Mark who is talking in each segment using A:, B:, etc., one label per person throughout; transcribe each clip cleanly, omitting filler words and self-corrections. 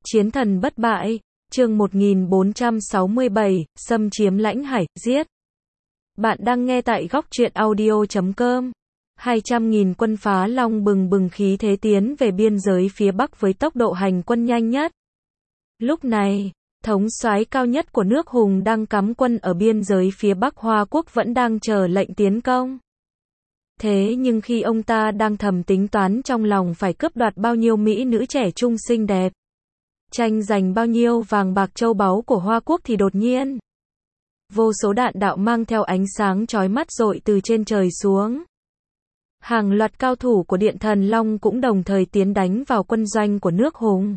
A: Chiến thần bất bại, chương 1467, xâm chiếm lãnh hải, giết. Bạn đang nghe tại góc truyện audio.com. 200.000 quân phá long bừng bừng khí thế tiến về biên giới phía Bắc với tốc độ hành quân nhanh nhất. Lúc này, thống soái cao nhất của nước Hùng đang cắm quân ở biên giới phía Bắc Hoa Quốc vẫn đang chờ lệnh tiến công. Thế nhưng khi ông ta đang thầm tính toán trong lòng phải cướp đoạt bao nhiêu mỹ nữ trẻ trung xinh đẹp, tranh giành bao nhiêu vàng bạc châu báu của Hoa Quốc thì đột nhiên, vô số đạn đạo mang theo ánh sáng chói mắt dội từ trên trời xuống. Hàng loạt cao thủ của Điện Thần Long cũng đồng thời tiến đánh vào quân doanh của nước Hùng.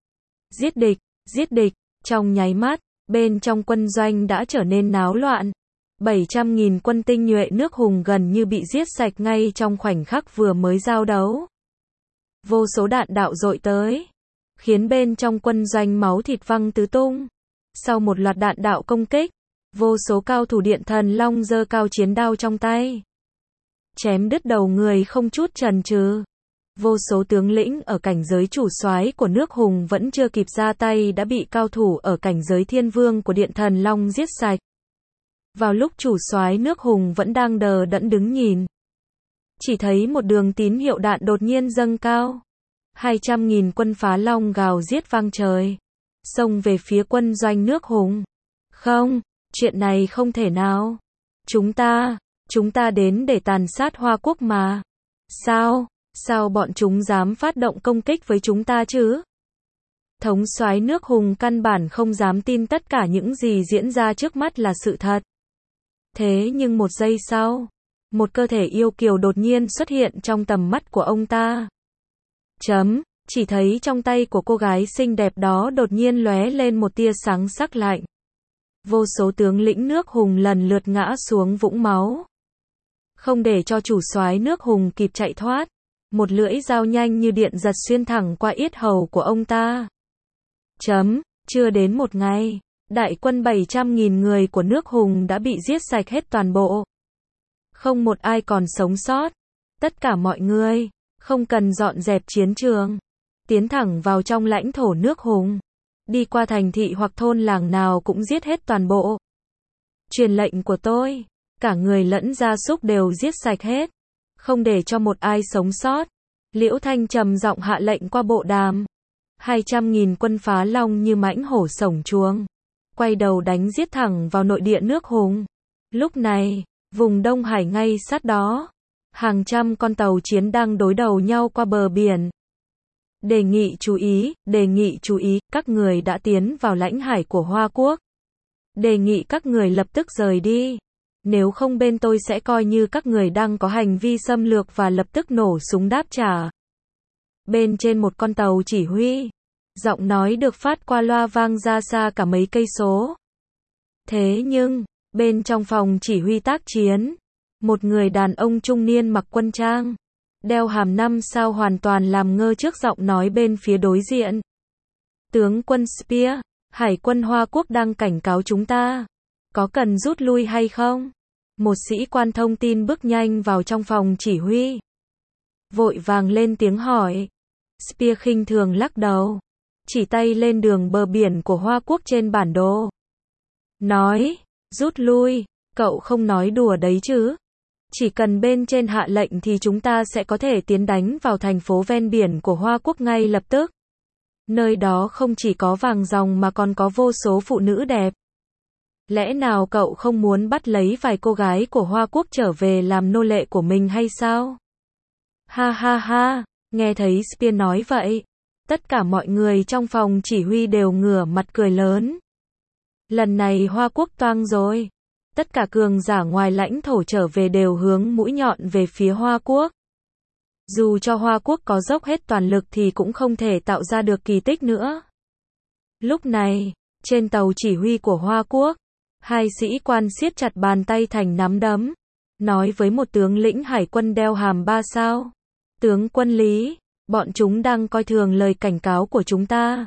A: Giết địch, trong nháy mắt, bên trong quân doanh đã trở nên náo loạn. 700.000 quân tinh nhuệ nước Hùng gần như bị giết sạch ngay trong khoảnh khắc vừa mới giao đấu. Vô số đạn đạo dội tới, khiến bên trong quân doanh máu thịt văng tứ tung. Sau một loạt đạn đạo công kích, vô số cao thủ Điện Thần Long giơ cao chiến đao trong tay, chém đứt đầu người không chút chần chừ. Vô số tướng lĩnh ở cảnh giới chủ soái của nước Hùng vẫn chưa kịp ra tay đã bị cao thủ ở cảnh giới thiên vương của Điện Thần Long giết sạch. Vào lúc chủ soái nước Hùng vẫn đang đờ đẫn đứng nhìn, chỉ thấy một đường tín hiệu đạn đột nhiên dâng cao. 200.000 quân phá long gào giết vang trời, xông về phía quân doanh nước Hùng. Không, chuyện này không thể nào. Chúng ta đến để tàn sát Hoa Quốc mà. Sao bọn chúng dám phát động công kích với chúng ta chứ? Thống soái nước Hùng căn bản không dám tin tất cả những gì diễn ra trước mắt là sự thật. Thế nhưng một giây sau, một cơ thể yêu kiều đột nhiên xuất hiện trong tầm mắt của ông ta. Chỉ thấy trong tay của cô gái xinh đẹp đó đột nhiên lóe lên một tia sáng sắc lạnh. Vô số tướng lĩnh nước Hùng lần lượt ngã xuống vũng máu. Không để cho chủ soái nước Hùng kịp chạy thoát, một lưỡi dao nhanh như điện giật xuyên thẳng qua yết hầu của ông ta. Chưa đến một ngày, đại quân 700.000 người của nước Hùng đã bị giết sạch hết toàn bộ. Không một ai còn sống sót. Tất cả mọi người, không cần dọn dẹp chiến trường, tiến thẳng vào trong lãnh thổ nước Hùng. Đi qua thành thị hoặc thôn làng nào cũng giết hết toàn bộ. Truyền lệnh của tôi, cả người lẫn gia súc đều giết sạch hết, không để cho một ai sống sót. Liễu Thanh trầm giọng hạ lệnh qua bộ đàm. 200.000 quân phá long như mãnh hổ sổng chuồng, quay đầu đánh giết thẳng vào nội địa nước Hùng. Lúc này, vùng Đông Hải ngay sát đó, hàng trăm con tàu chiến đang đối đầu nhau qua bờ biển. Đề nghị chú ý, các người đã tiến vào lãnh hải của Hoa Quốc. Đề nghị các người lập tức rời đi. Nếu không bên tôi sẽ coi như các người đang có hành vi xâm lược và lập tức nổ súng đáp trả. Bên trên một con tàu chỉ huy, giọng nói được phát qua loa vang ra xa cả mấy cây số. Thế nhưng, bên trong phòng chỉ huy tác chiến, một người đàn ông trung niên mặc quân trang, đeo hàm 5 sao hoàn toàn làm ngơ trước giọng nói bên phía đối diện. Tướng quân Spear, Hải quân Hoa Quốc đang cảnh cáo chúng ta. Có cần rút lui hay không? Một sĩ quan thông tin bước nhanh vào trong phòng chỉ huy, vội vàng lên tiếng hỏi. Spear khinh thường lắc đầu, chỉ tay lên đường bờ biển của Hoa Quốc trên bản đồ. Nói, rút lui, cậu không nói đùa đấy chứ? Chỉ cần bên trên hạ lệnh thì chúng ta sẽ có thể tiến đánh vào thành phố ven biển của Hoa Quốc ngay lập tức. Nơi đó không chỉ có vàng ròng mà còn có vô số phụ nữ đẹp. Lẽ nào cậu không muốn bắt lấy vài cô gái của Hoa Quốc trở về làm nô lệ của mình hay sao? Ha, nghe thấy Spear nói vậy, tất cả mọi người trong phòng chỉ huy đều ngửa mặt cười lớn. Lần này Hoa Quốc toang rồi. Tất cả cường giả ngoài lãnh thổ trở về đều hướng mũi nhọn về phía Hoa Quốc. Dù cho Hoa Quốc có dốc hết toàn lực thì cũng không thể tạo ra được kỳ tích nữa. Lúc này, trên tàu chỉ huy của Hoa Quốc, hai sĩ quan siết chặt bàn tay thành nắm đấm, nói với một tướng lĩnh hải quân đeo hàm 3 sao. Tướng quân Lý, bọn chúng đang coi thường lời cảnh cáo của chúng ta.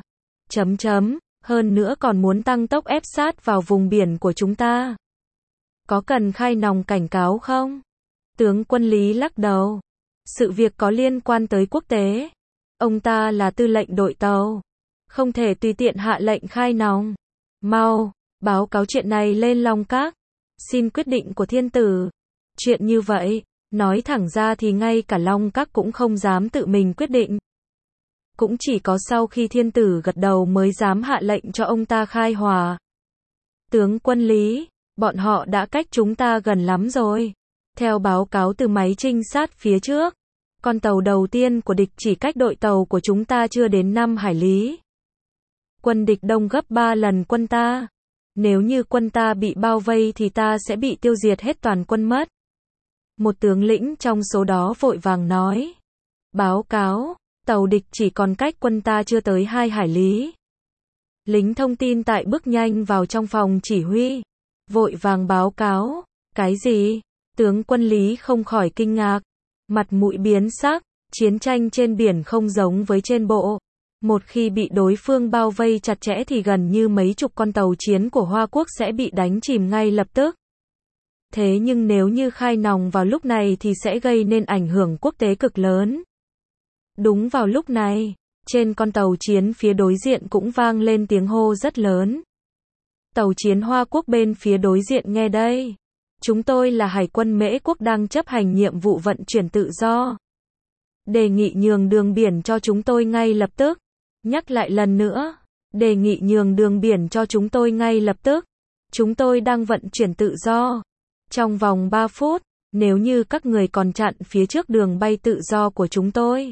A: Hơn nữa còn muốn tăng tốc ép sát vào vùng biển của chúng ta. Có cần khai nòng cảnh cáo không? Tướng quân Lý lắc đầu. Sự việc có liên quan tới quốc tế. Ông ta là tư lệnh đội tàu. không thể tùy tiện hạ lệnh khai nòng. Mau, báo cáo chuyện này lên Long Các. Xin quyết định của thiên tử. Chuyện như vậy, nói thẳng ra thì ngay cả Long Các cũng không dám tự mình quyết định. Cũng chỉ có sau khi thiên tử gật đầu mới dám hạ lệnh cho ông ta khai hòa. Tướng quân Lý, bọn họ đã cách chúng ta gần lắm rồi. Theo báo cáo từ máy trinh sát phía trước, con tàu đầu tiên của địch chỉ cách đội tàu của chúng ta chưa đến 5 hải lý. Quân địch đông gấp 3 lần quân ta. Nếu như quân ta bị bao vây thì ta sẽ bị tiêu diệt hết toàn quân mất. Một tướng lĩnh trong số đó vội vàng nói. Báo cáo, tàu địch chỉ còn cách quân ta chưa tới 2 hải lý. Lính thông tin tại bước nhanh vào trong phòng chỉ huy. Vội vàng báo cáo. Cái gì? Tướng quân Lý không khỏi kinh ngạc. Mặt mũi biến sắc. Chiến tranh trên biển không giống với trên bộ. Một khi bị đối phương bao vây chặt chẽ thì gần như mấy chục con tàu chiến của Hoa Quốc sẽ bị đánh chìm ngay lập tức. Thế nhưng nếu như khai nòng vào lúc này thì sẽ gây nên ảnh hưởng quốc tế cực lớn. Đúng vào lúc này, trên con tàu chiến phía đối diện cũng vang lên tiếng hô rất lớn. Tàu chiến Hoa Quốc bên phía đối diện nghe đây. Chúng tôi là Hải quân Mễ Quốc đang chấp hành nhiệm vụ vận chuyển tự do. Đề nghị nhường đường biển cho chúng tôi ngay lập tức. Nhắc lại lần nữa. Đề nghị nhường đường biển cho chúng tôi ngay lập tức. Chúng tôi đang vận chuyển tự do. Trong vòng 3 phút, nếu như các người còn chặn phía trước đường bay tự do của chúng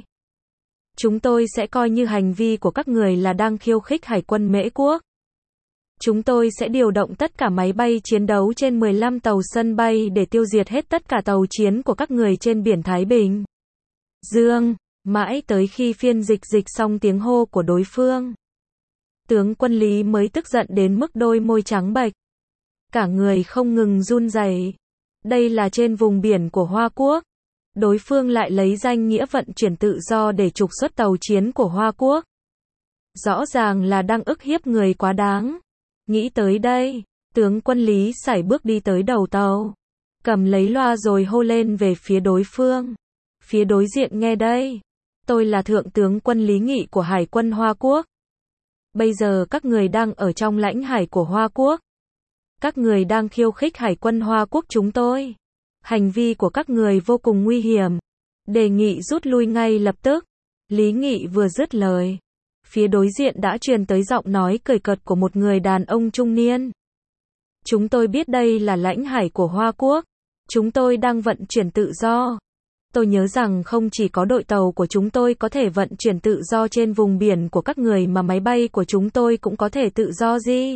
A: tôi sẽ coi như hành vi của các người là đang khiêu khích Hải quân Mễ Quốc. Chúng tôi sẽ điều động tất cả máy bay chiến đấu trên 15 tàu sân bay để tiêu diệt hết tất cả tàu chiến của các người trên biển Thái Bình Dương, mãi tới khi phiên dịch xong tiếng hô của đối phương. Tướng quân Lý mới tức giận đến mức đôi môi trắng bệch. Cả người không ngừng run rẩy. Đây là trên vùng biển của Hoa Quốc. Đối phương lại lấy danh nghĩa vận chuyển tự do để trục xuất tàu chiến của Hoa Quốc. Rõ ràng là đang ức hiếp người quá đáng. Nghĩ tới đây, tướng quân Lý sải bước đi tới đầu tàu. Cầm lấy loa rồi hô lên về phía đối phương. Phía đối diện nghe đây. Tôi là Thượng tướng quân Lý Nghị của Hải quân Hoa Quốc. Bây giờ các người đang ở trong lãnh hải của Hoa Quốc. Các người đang khiêu khích Hải quân Hoa Quốc chúng tôi. Hành vi của các người vô cùng nguy hiểm. Đề nghị rút lui ngay lập tức. Lý Nghị vừa dứt lời. Phía đối diện đã truyền tới giọng nói cười cợt của một người đàn ông trung niên. Chúng tôi biết đây là lãnh hải của Hoa Quốc. Chúng tôi đang vận chuyển tự do. Tôi nhớ rằng không chỉ có đội tàu của chúng tôi có thể vận chuyển tự do trên vùng biển của các người mà máy bay của chúng tôi cũng có thể tự do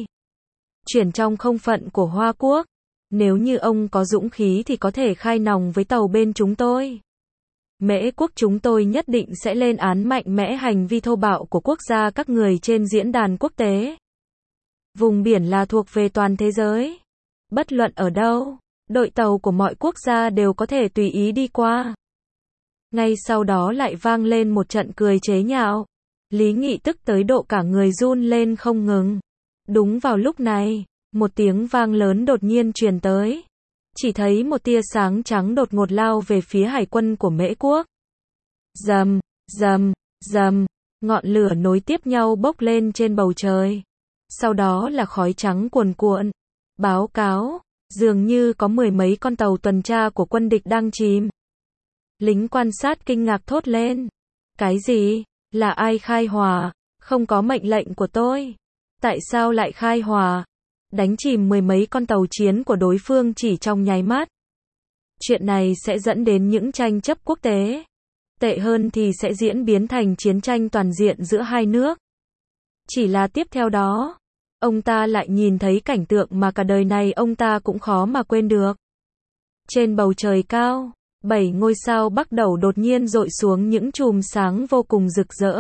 A: chuyển trong không phận của Hoa Quốc. Nếu như ông có dũng khí thì có thể khai nòng với tàu bên chúng tôi. Mễ Quốc chúng tôi nhất định sẽ lên án mạnh mẽ hành vi thô bạo của quốc gia các người trên diễn đàn quốc tế. Vùng biển là thuộc về toàn thế giới. Bất luận ở đâu, đội tàu của mọi quốc gia đều có thể tùy ý đi qua. Ngay sau đó lại vang lên một trận cười chế nhạo. Lý Nghị tức tới độ cả người run lên không ngừng. Đúng vào lúc này, một tiếng vang lớn đột nhiên truyền tới. Chỉ thấy một tia sáng trắng đột ngột lao về phía hải quân của Mễ Quốc. Rầm, rầm, rầm, ngọn lửa nối tiếp nhau bốc lên trên bầu trời. Sau đó là khói trắng cuồn cuộn. Báo cáo, dường như có mười mấy con tàu tuần tra của quân địch đang chìm. Lính quan sát kinh ngạc thốt lên. Cái gì? Là ai khai hỏa? Không có mệnh lệnh của tôi. Tại sao lại khai hỏa? Đánh chìm mười mấy con tàu chiến của đối phương chỉ trong nháy mắt. Chuyện này sẽ dẫn đến những tranh chấp quốc tế. Tệ hơn thì sẽ diễn biến thành chiến tranh toàn diện giữa hai nước. Chỉ là tiếp theo đó, ông ta lại nhìn thấy cảnh tượng mà cả đời này ông ta cũng khó mà quên được. Trên bầu trời cao, 7 ngôi sao Bắc Đẩu đột nhiên dội xuống những chùm sáng vô cùng rực rỡ.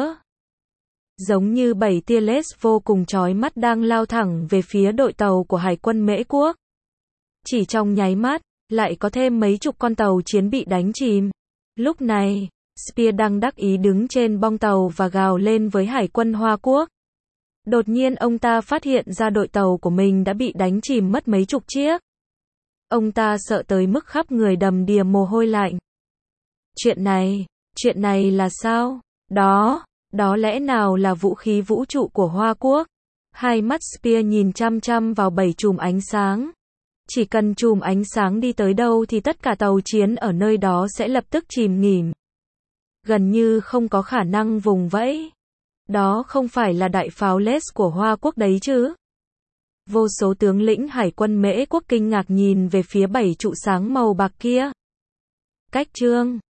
A: Giống như 7 tia laser vô cùng chói mắt đang lao thẳng về phía đội tàu của Hải quân Mễ Quốc. Chỉ trong nháy mắt, lại có thêm mấy chục con tàu chiến bị đánh chìm. Lúc này, Spear đang đắc ý đứng trên bong tàu và gào lên với Hải quân Hoa Quốc. Đột nhiên ông ta phát hiện ra đội tàu của mình đã bị đánh chìm mất mấy chục chiếc. Ông ta sợ tới mức khắp người đầm đìa mồ hôi lạnh. Chuyện này là sao? Đó, Đó lẽ nào là vũ khí vũ trụ của Hoa Quốc? Hai mắt Spear nhìn chăm chăm vào 7 chùm ánh sáng. Chỉ cần chùm ánh sáng đi tới đâu thì tất cả tàu chiến ở nơi đó sẽ lập tức chìm nghỉm. Gần như không có khả năng vùng vẫy. Đó không phải là đại pháo laser của Hoa Quốc đấy chứ? Vô số tướng lĩnh hải quân Mễ Quốc kinh ngạc nhìn về phía 7 trụ sáng màu bạc kia. Cách chương